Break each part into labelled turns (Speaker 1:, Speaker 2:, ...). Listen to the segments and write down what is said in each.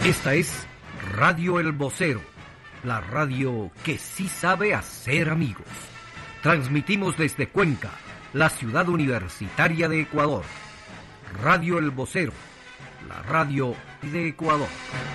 Speaker 1: Esta es Radio El Vocero, la radio que sí sabe hacer amigos. Transmitimos desde Cuenca, la ciudad universitaria de Ecuador. Radio El Vocero, la radio de Ecuador.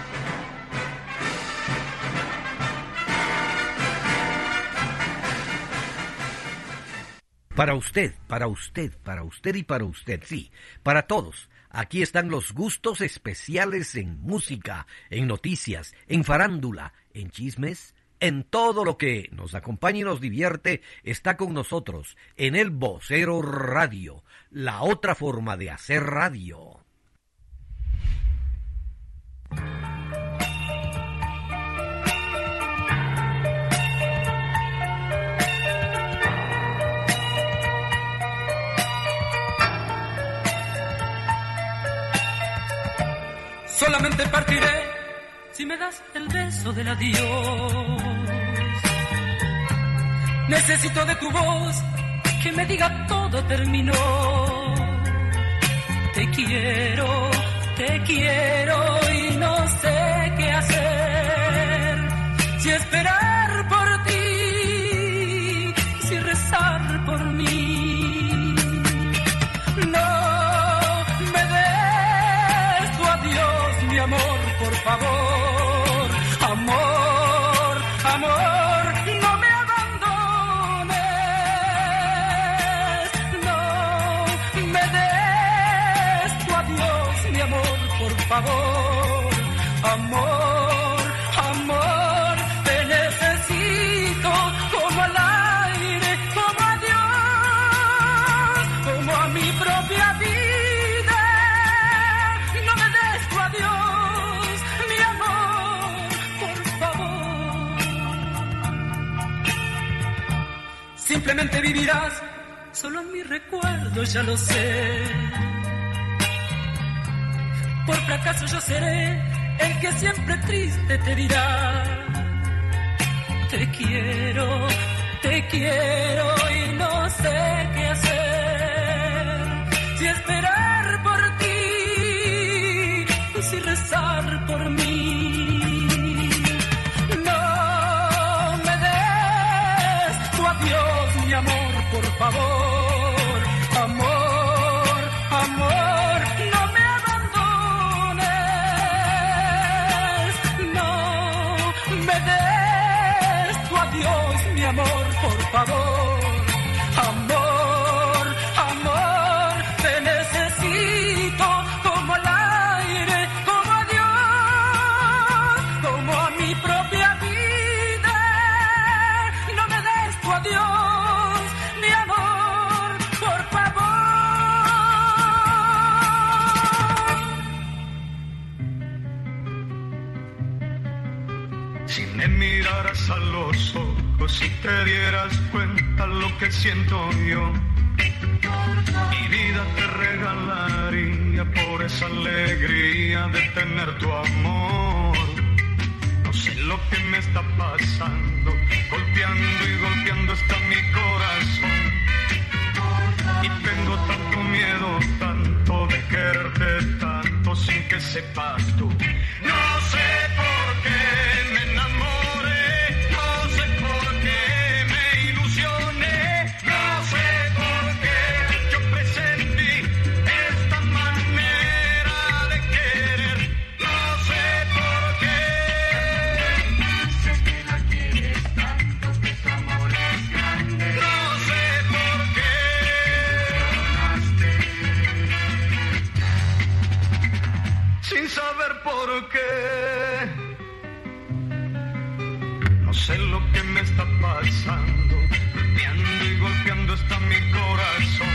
Speaker 1: Para usted y para usted, sí, para todos. Aquí están los gustos especiales en música, en noticias, en farándula, en chismes, en todo lo que nos acompaña y nos divierte. Está con nosotros en El Vocero Radio, la otra forma de hacer radio.
Speaker 2: Solamente partiré si me das el beso del adiós. Necesito de tu voz que me diga todo terminó. Te quiero y no sé qué hacer. Si esperar por ti, si rezar por mí. No me des tu adiós, mi amor, por favor. Amor, amor, no me abandones. No me des tu adiós, mi amor, por favor. Amor, amor, te necesito como al aire, como a Dios, como a mi propia vida. No me des tu adiós, mi amor, por favor. Simplemente vivirás solo en mi recuerdo, ya lo sé. Por fracaso yo seré el que siempre triste te dirá. Te quiero y no sé qué hacer. Si esperar por ti, si rezar por mí. No me des tu adiós, mi amor, por favor. Amor, amor, no me me des tu adiós, mi amor, por favor. Amor, amor, te necesito como al aire, como a Dios, como a mi propia vida. No me des tu adiós, mi amor, por favor.
Speaker 3: Si me miraras a los ojos y te dieras cuenta lo que siento yo, mi vida te regalaría por esa alegría de tener tu amor. No sé lo que me está pasando, golpeando y golpeando está mi corazón. Y tengo tanto miedo, tanto de quererte tanto sin que sepas tú. No sé por qué me enamoré, no sé por qué me ilusioné, no sé por qué yo presentí esta manera de querer, no sé por qué. Dices que la quieres tanto, que tu amor es grande, no sé por qué. Sin saber por qué. No sé lo que me está pasando, golpeando y golpeando está mi corazón.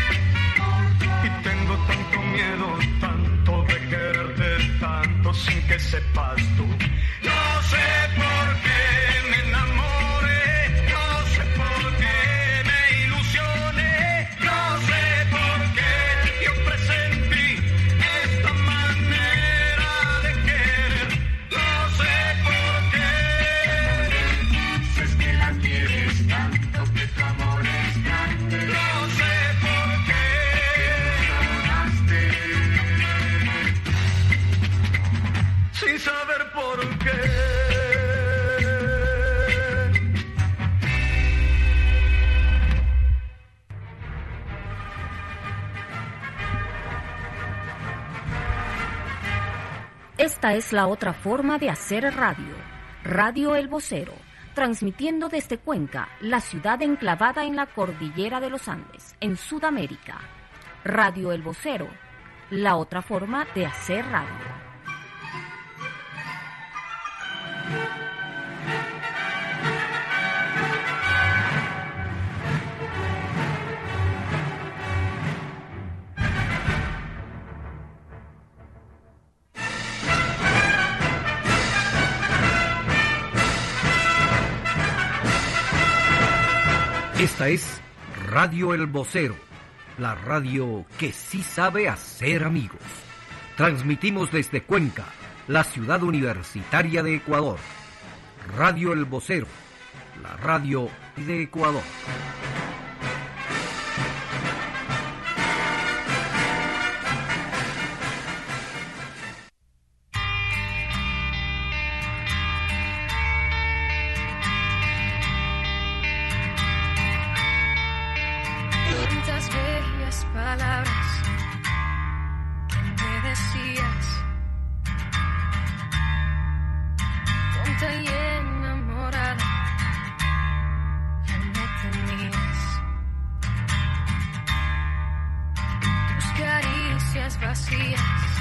Speaker 3: Y tengo tanto miedo, tanto de quererte tanto sin que sepas tú. No sé por qué me enamoré, no sé por qué me ilusioné, no sé por qué yo presentí esta manera de querer, no sé por qué. Dices que la quieres tanto, que tu amor es grande, no sé por qué. Sin
Speaker 4: Esta es la otra forma de hacer radio. Radio El Vocero, transmitiendo desde Cuenca, la ciudad enclavada en la cordillera de los Andes, en Sudamérica. Radio El Vocero, la otra forma de hacer radio.
Speaker 1: Esta es Radio El Vocero, la radio que sí sabe hacer amigos. Transmitimos desde Cuenca, la ciudad universitaria de Ecuador. Radio El Vocero, la radio de Ecuador.
Speaker 5: Vacías